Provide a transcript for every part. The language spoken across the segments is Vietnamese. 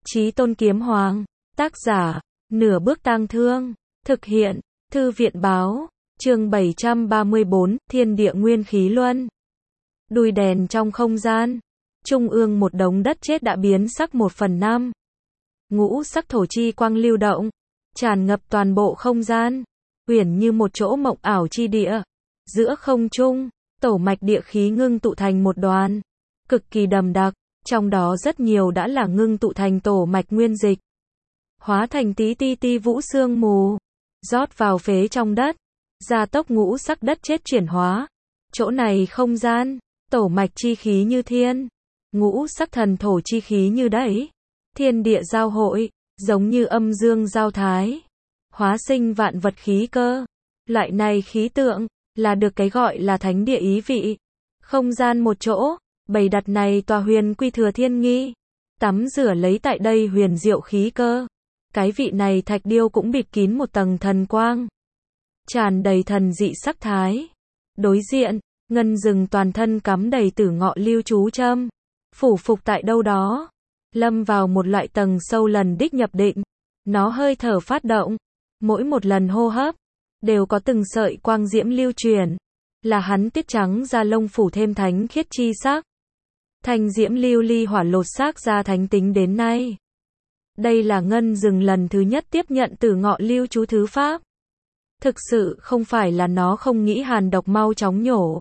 Chí Tôn Kiếm Hoàng. Tác giả, Nửa Bước Tang Thương. Thực hiện, Thư viện báo. Chương 734, Thiên Địa Nguyên Khí Luân. Đuôi đèn trong không gian. Trung ương một đống đất chết đã biến sắc 1/5. Ngũ sắc thổ chi quang lưu động, tràn ngập toàn bộ không gian, uyển như một chỗ mộng ảo chi địa. Giữa không trung, tổ mạch địa khí ngưng tụ thành một đoàn, cực kỳ đậm đặc, trong đó rất nhiều đã là ngưng tụ thành tổ mạch nguyên dịch, hóa thành tí ti ti vũ sương mù, rót vào phế trong đất, gia tốc ngũ sắc đất chết chuyển hóa. Chỗ này không gian, tổ mạch chi khí như thiên, ngũ sắc thần thổ chi khí như đẩy, thiên địa giao hội, giống như âm dương giao thái, hóa sinh vạn vật khí cơ. Loại này khí tượng là được cái gọi là thánh địa ý vị. Không gian một chỗ, bày đặt này tòa huyền quy thừa thiên nghi, tắm rửa lấy tại đây huyền diệu khí cơ. Cái vị này thạch điêu cũng bịt kín một tầng thần quang, tràn đầy thần dị sắc thái. Đối diện, ngân rừng toàn thân cắm đầy tử ngọ lưu chú châm, phủ phục tại đâu đó, lâm vào một loại tầng sâu lần đích nhập định. Nó hơi thở phát động, mỗi một lần hô hấp đều có từng sợi quang diễm lưu truyền, là hắn tiết trắng da lông phủ thêm thánh khiết chi sắc. Thanh diễm lưu ly hỏa lột xác ra thánh tính đến nay. Đây là ngân rừng lần thứ nhất tiếp nhận tử ngọ lưu chú thứ pháp. Thực sự không phải là nó không nghĩ hàn độc mau chóng nhổ,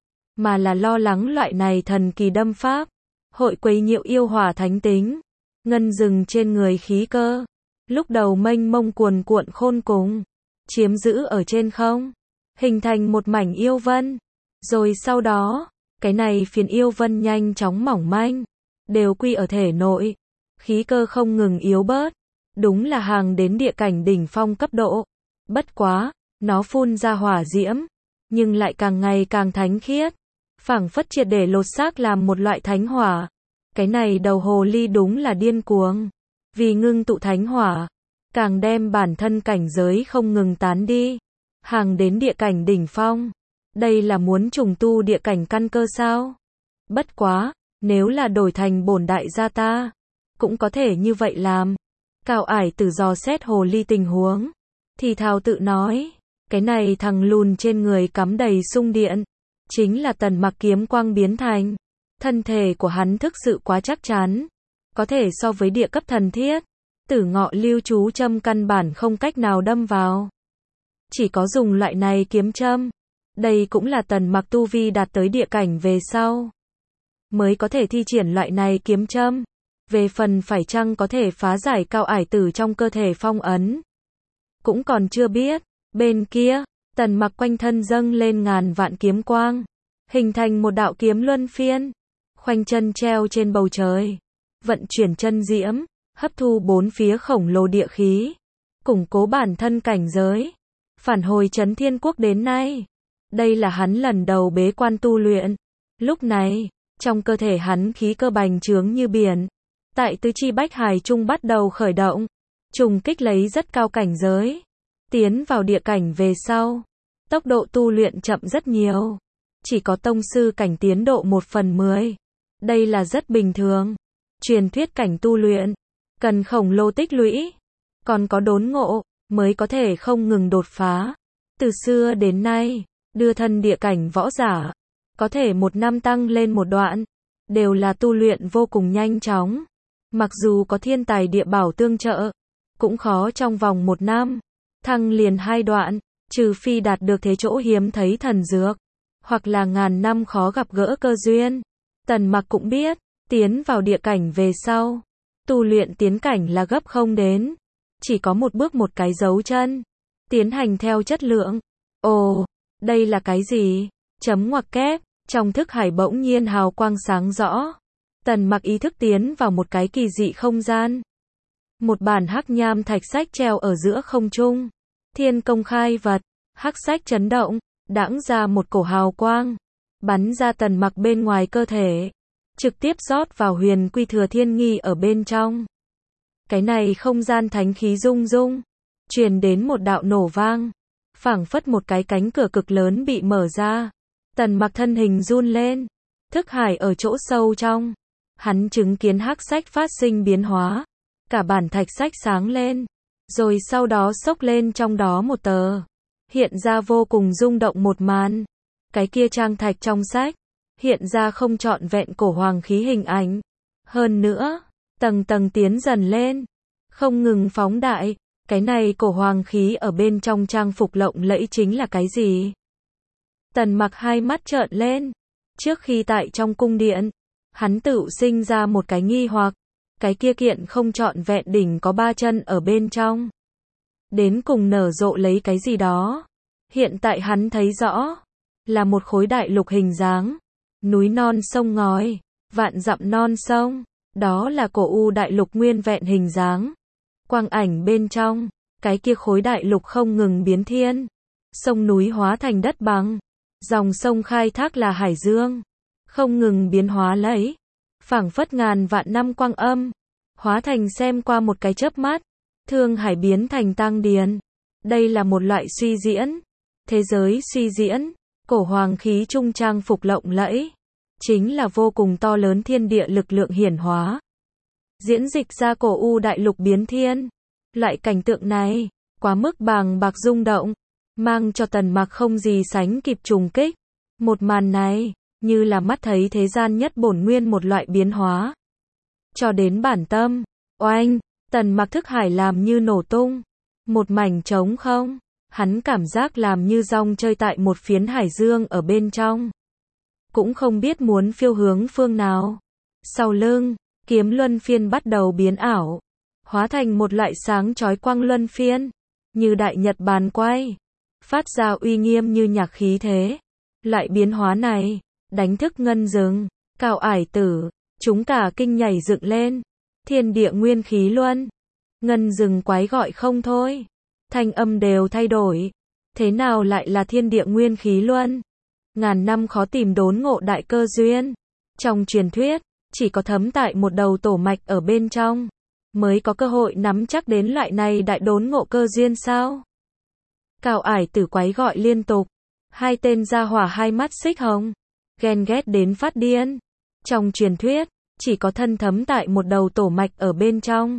mà là lo lắng loại này thần kỳ đâm pháp hội quấy nhiễu yêu hỏa thánh tính. Ngân rừng trên người khí cơ, lúc đầu mênh mông cuồn cuộn khôn cùng, chiếm giữ ở trên không, hình thành một mảnh yêu vân. Rồi sau đó, cái này phiến yêu vân nhanh chóng mỏng manh, đều quy ở thể nội. Khí cơ không ngừng yếu bớt, đúng là hàng đến địa cảnh đỉnh phong cấp độ. Bất quá, nó phun ra hỏa diễm, nhưng lại càng ngày càng thánh khiết, phảng phất triệt để lột xác làm một loại thánh hỏa. Cái này đầu hồ ly đúng là điên cuồng, vì ngưng tụ thánh hỏa, càng đem bản thân cảnh giới không ngừng tán đi, hàng đến địa cảnh đỉnh phong. Đây là muốn trùng tu địa cảnh căn cơ sao? Bất quá, nếu là đổi thành bổn đại gia ta, cũng có thể như vậy làm. Cao Ải Tử dò xét hồ ly tình huống, thì thào tự nói, cái này thằng lùn trên người cắm đầy xung điện, chính là Tần Mặc kiếm quang biến thành. Thân thể của hắn thực sự quá chắc chắn, có thể so với địa cấp thần thiết. Tử ngọ lưu chú châm căn bản không cách nào đâm vào, chỉ có dùng loại này kiếm châm. Đây cũng là Tần Mặc tu vi đạt tới địa cảnh về sau mới có thể thi triển loại này kiếm châm. Về phần phải chăng có thể phá giải Cao Ải Tử trong cơ thể phong ấn, cũng còn chưa biết. Bên kia, Tần Mặc quanh thân dâng lên ngàn vạn kiếm quang, hình thành một đạo kiếm luân phiên, khoanh chân treo trên bầu trời, vận chuyển chân diễm, hấp thu bốn phía khổng lồ địa khí, củng cố bản thân cảnh giới, phản hồi Chấn Thiên Quốc đến nay. Đây là hắn lần đầu bế quan tu luyện. Lúc này, trong cơ thể hắn khí cơ bành trướng như biển, tại tứ chi bách hải trung bắt đầu khởi động, trùng kích lấy rất cao cảnh giới. Tiến vào địa cảnh về sau, tốc độ tu luyện chậm rất nhiều, chỉ có tông sư cảnh tiến độ 1/10. Đây là rất bình thường. Truyền thuyết cảnh tu luyện cần khổng lồ tích lũy, còn có đốn ngộ mới có thể không ngừng đột phá. Từ xưa đến nay, đưa thân địa cảnh võ giả có thể 1 năm tăng lên một đoạn, đều là tu luyện vô cùng nhanh chóng. Mặc dù có thiên tài địa bảo tương trợ, cũng khó trong vòng 1 năm thăng liền 2 đoạn, trừ phi đạt được thế chỗ hiếm thấy thần dược, hoặc là ngàn năm khó gặp gỡ cơ duyên. Tần Mặc cũng biết, tiến vào địa cảnh về sau, tu luyện tiến cảnh là gấp không đến, chỉ có một bước một cái dấu chân, tiến hành theo chất lượng. Ồ, đây là cái gì? Chấm ngoặc kép, trong thức hải bỗng nhiên hào quang sáng rõ. Tần Mặc ý thức tiến vào một cái kỳ dị không gian. Một bản hắc nham thạch sách treo ở giữa không trung. Thiên công khai vật, hắc sách chấn động, đãng ra một cổ hào quang, bắn ra Tần Mặc bên ngoài cơ thể, trực tiếp rót vào huyền quy thừa thiên nghi ở bên trong. Cái này không gian thánh khí rung rung, truyền đến một đạo nổ vang, phảng phất một cái cánh cửa cực lớn bị mở ra. Tần Mặc thân hình run lên, thức hải ở chỗ sâu trong, hắn chứng kiến hắc sách phát sinh biến hóa, cả bản thạch sách sáng lên, rồi sau đó xốc lên trong đó một tờ. Hiện ra vô cùng rung động một màn. Cái kia trang thạch trong sách, hiện ra không trọn vẹn cổ hoàng khí hình ảnh. Hơn nữa, tầng tầng tiến dần lên, không ngừng phóng đại. Cái này cổ hoàng khí ở bên trong trang phục lộng lẫy chính là cái gì? Tần Mặc hai mắt trợn lên. Trước khi tại trong cung điện, hắn tự sinh ra một cái nghi hoặc. Cái kia kiện không trọn vẹn đỉnh có 3 chân ở bên trong. Đến cùng nở rộ lấy cái gì đó. Hiện tại hắn thấy rõ. Là một khối đại lục hình dáng. Núi non sông ngói. Vạn dặm non sông. Đó là cổ u đại lục nguyên vẹn hình dáng. Quang ảnh bên trong. Cái kia khối đại lục không ngừng biến thiên. Sông núi hóa thành đất bằng. Dòng sông khai thác là hải dương. Không ngừng biến hóa lấy. Phảng phất ngàn vạn năm quang âm. Hóa thành xem qua một cái chớp mắt. Thương hải biến thành tang điền. Đây là một loại suy diễn. Thế giới suy diễn. Cổ hoàng khí trung trang phục lộng lẫy. Chính là vô cùng to lớn thiên địa lực lượng hiển hóa. Diễn dịch ra cổ u đại lục biến thiên. Loại cảnh tượng này, quá mức bàng bạc rung động. Mang cho Tần Mặc không gì sánh kịp trùng kích. Một màn này, như là mắt thấy thế gian nhất bổn nguyên một loại biến hóa. Cho đến bản tâm, oanh, Tần Mặc thức hải làm như nổ tung. Một mảnh trống không, hắn cảm giác làm như rong chơi tại một phiến hải dương ở bên trong. Cũng không biết muốn phiêu hướng phương nào. Sau lưng, kiếm luân phiên bắt đầu biến ảo. Hóa thành một loại sáng chói quang luân phiên. Như đại nhật bàn quay. Phát ra uy nghiêm như nhạc khí thế. Loại biến hóa này, đánh thức ngân rừng, Cao Ải Tử, chúng cả kinh nhảy dựng lên. Thiên địa nguyên khí luân. Ngân rừng quái gọi không thôi. Thanh âm đều thay đổi. Thế nào lại là thiên địa nguyên khí luân? Ngàn năm khó tìm đốn ngộ đại cơ duyên. Trong truyền thuyết, chỉ có thấm tại một đầu tổ mạch ở bên trong, mới có cơ hội nắm chắc đến loại này đại đốn ngộ cơ duyên sao? Cao Ải Tử quái gọi liên tục. Hai tên gia hỏa hai mắt xích hồng. Ghen ghét đến phát điên. Trong truyền thuyết, chỉ có thân thấm tại một đầu tổ mạch ở bên trong,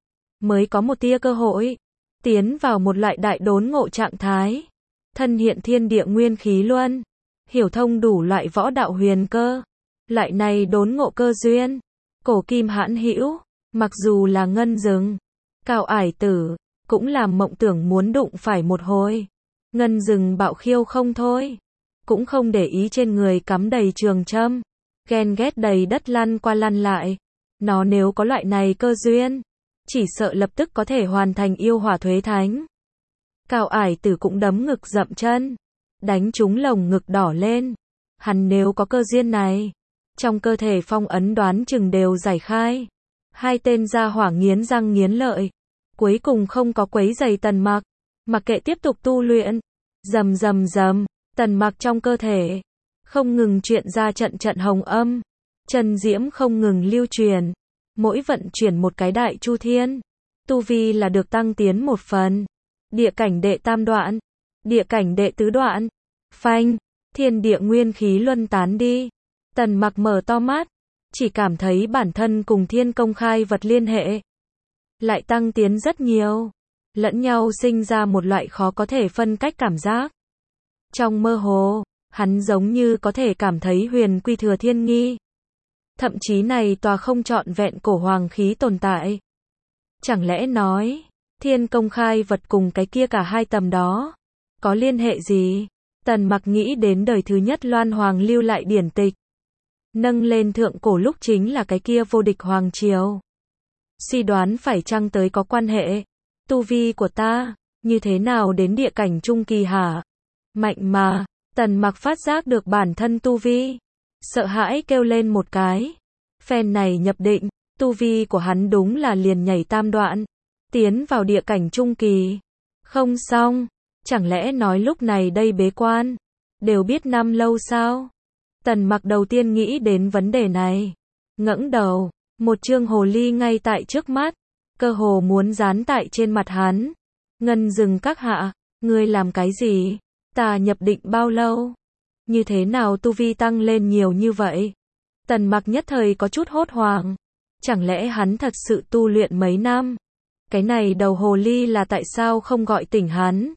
mới có một tia cơ hội. Tiến vào một loại đại đốn ngộ trạng thái. Thân hiện thiên địa nguyên khí luân. Hiểu thông đủ loại võ đạo huyền cơ. Loại này đốn ngộ cơ duyên. Cổ kim hãn hữu. Mặc dù là ngân rừng, Cao Ải Tử cũng làm mộng tưởng muốn đụng phải một hồi. Ngân rừng bạo khiêu không thôi. Cũng không để ý trên người cắm đầy trường châm. Ghen ghét đầy đất lăn qua lăn lại. Nó nếu có loại này cơ duyên, chỉ sợ lập tức có thể hoàn thành yêu hỏa thuế thánh. Cao Ải Tử cũng đấm ngực dậm chân. Đánh trúng lồng ngực đỏ lên. Hắn nếu có cơ duyên này, trong cơ thể phong ấn đoán chừng đều giải khai. Hai tên gia hỏa nghiến răng nghiến lợi. Cuối cùng không có quấy giày Tần Mặc. Mặc kệ tiếp tục tu luyện. Rầm rầm rầm. Tần Mặc trong cơ thể không ngừng truyền ra trận trận hồng âm. Chân diễm không ngừng lưu truyền. Mỗi vận chuyển một cái đại chu thiên. Tu vi là được tăng tiến một phần. Địa cảnh đệ tam đoạn. Địa cảnh đệ tứ đoạn. Phanh. Thiên địa nguyên khí luân tán đi. Tần Mặc mở to mắt. Chỉ cảm thấy bản thân cùng thiên công khai vật liên hệ lại tăng tiến rất nhiều. Lẫn nhau sinh ra một loại khó có thể phân cách cảm giác. Trong mơ hồ, hắn giống như có thể cảm thấy huyền quy thừa thiên nghi. Thậm chí này tòa không trọn vẹn cổ hoàng khí tồn tại. Chẳng lẽ nói, thiên công khai vật cùng cái kia cả hai tầm đó có liên hệ gì? Tần Mặc nghĩ đến đời thứ nhất Loan Hoàng lưu lại điển tịch. Nâng lên thượng cổ lúc chính là cái kia vô địch hoàng triều. Suy đoán phải chăng tới có quan hệ. Tu vi của ta, như thế nào đến địa cảnh trung kỳ hả? Mạnh mà, Tần Mặc phát giác được bản thân tu vi. Sợ hãi kêu lên một cái. Phen này nhập định, tu vi của hắn đúng là liền nhảy tam đoạn. Tiến vào địa cảnh trung kỳ. Không xong, chẳng lẽ nói lúc này đây bế quan, đều biết năm lâu sao? Tần Mặc đầu tiên nghĩ đến vấn đề này. Ngẩng đầu, một trương hồ ly ngay tại trước mắt, cơ hồ muốn dán tại trên mặt hắn. Ngân rừng các hạ, ngươi làm cái gì? Ta nhập định bao lâu? Như thế nào tu vi tăng lên nhiều như vậy? Tần Mặc nhất thời có chút hốt hoảng. Chẳng lẽ hắn thật sự tu luyện mấy năm? Cái này đầu hồ ly là tại sao không gọi tỉnh hắn?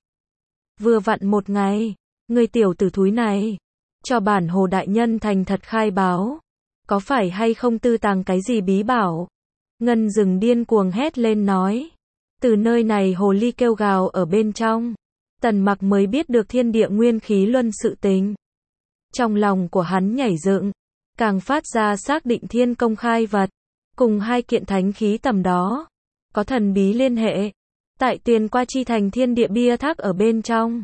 Vừa vặn một ngày, người tiểu tử thúi này, cho bản hồ đại nhân thành thật khai báo. Có phải hay không tư tàng cái gì bí bảo? Ngân rừng điên cuồng hét lên nói. Từ nơi này hồ ly kêu gào ở bên trong. Tần Mặc mới biết được thiên địa nguyên khí luân sự tình. Trong lòng của hắn nhảy dựng, càng phát ra xác định thiên công khai vật, cùng hai kiện thánh khí tầm đó, có thần bí liên hệ. Tại tiền qua chi thành thiên địa bia thác ở bên trong.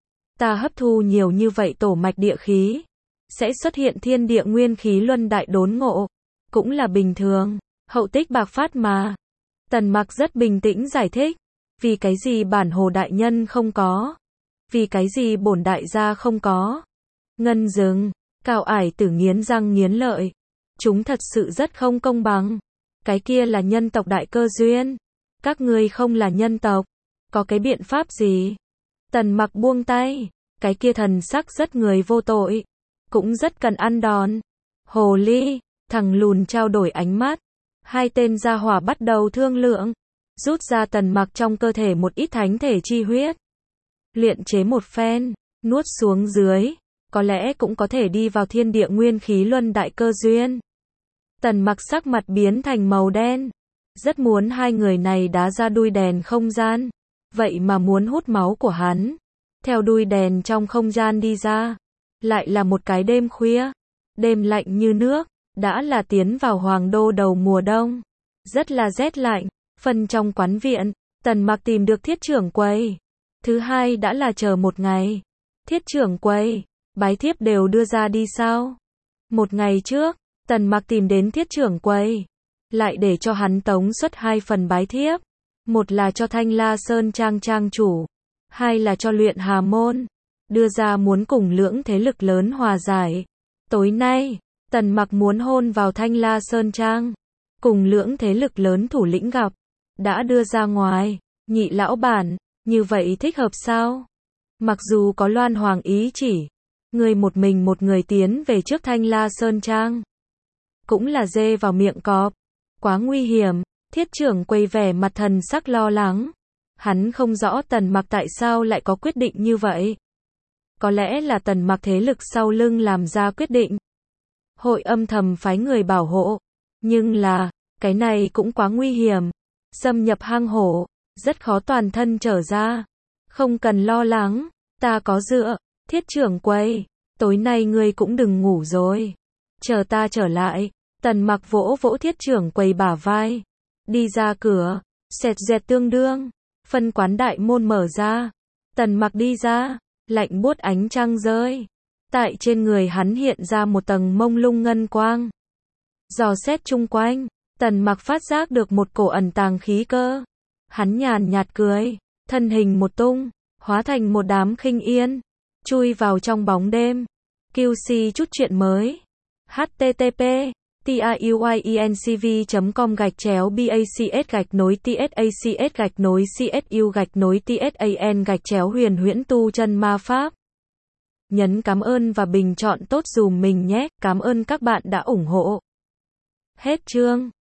Ta hấp thu nhiều như vậy tổ mạch địa khí, sẽ xuất hiện thiên địa nguyên khí luân đại đốn ngộ. Cũng là bình thường, hậu tích bạc phát mà. Tần Mặc rất bình tĩnh giải thích. Vì cái gì bản hồ đại nhân không có? Vì cái gì bổn đại gia không có? Ngân rừng, Cao Ải Tử nghiến răng nghiến lợi. Chúng thật sự rất không công bằng. Cái kia là nhân tộc đại cơ duyên. Các ngươi không là nhân tộc. Có cái biện pháp gì? Tần Mặc buông tay. Cái kia thần sắc rất người vô tội. Cũng rất cần ăn đòn. Hồ ly, thằng lùn trao đổi ánh mắt. Hai tên gia hỏa bắt đầu thương lượng. Rút ra Tần Mặc trong cơ thể một ít thánh thể chi huyết. Luyện chế một phen, nuốt xuống dưới. Có lẽ cũng có thể đi vào thiên địa nguyên khí luân đại cơ duyên. Tần Mặc sắc mặt biến thành màu đen. Rất muốn hai người này đá ra đuôi đèn không gian. Vậy mà muốn hút máu của hắn. Theo đuôi đèn trong không gian đi ra. Lại là một cái đêm khuya. Đêm lạnh như nước. Đã là tiến vào hoàng đô đầu mùa đông. Rất là rét lạnh. Phân trong quán viện, Tần Mặc tìm được thiết trưởng quầy. Thứ hai đã là chờ một ngày. Thiết trưởng quầy, bái thiếp đều đưa ra đi sao? Một ngày trước, Tần Mặc tìm đến thiết trưởng quầy. Lại để cho hắn tống xuất 2 phần bái thiếp. Một là cho Thanh La Sơn Trang trang chủ. Hai là cho Luyện Hà Môn. Đưa ra muốn cùng lưỡng thế lực lớn hòa giải. Tối nay, Tần Mặc muốn hôn vào Thanh La Sơn Trang. Cùng lưỡng thế lực lớn thủ lĩnh gặp. Đã đưa ra ngoài. Nhị lão bản, như vậy thích hợp sao? Mặc dù có Loan Hoàng ý chỉ. Người một mình một người tiến về trước Thanh La Sơn Trang. Cũng là dê vào miệng cọp. Quá nguy hiểm. Thiết trưởng quầy vẻ mặt thần sắc lo lắng. Hắn không rõ Tần Mặc tại sao lại có quyết định như vậy. Có lẽ là Tần Mặc thế lực sau lưng làm ra quyết định. Hội âm thầm phái người bảo hộ. Nhưng là, cái này cũng quá nguy hiểm. Xâm nhập hang hổ, rất khó toàn thân trở ra. Không cần lo lắng, ta có dựa. Thiết trưởng quầy, tối nay ngươi cũng đừng ngủ rồi. Chờ ta trở lại. Tần Mặc vỗ vỗ thiết trưởng quầy bả vai. Đi ra cửa, xẹt dẹt tương đương. Phân quán đại môn mở ra. Tần Mặc đi ra, lạnh buốt ánh trăng rơi. Tại trên người hắn hiện ra một tầng mông lung ngân quang. Dò xét chung quanh, Tần Mặc phát giác được một cổ ẩn tàng khí cơ. Hắn nhàn nhạt cười, thân hình một tung, hóa thành một đám khinh yên, chui vào trong bóng đêm. QC chút chuyện mới. http://tiuyinc.com/bacs-tsacs-csu-tsan-huyền huyễn tu chân ma pháp. Nhấn cảm ơn và bình chọn tốt dùm mình nhé. Cảm ơn các bạn đã ủng hộ. Hết chương.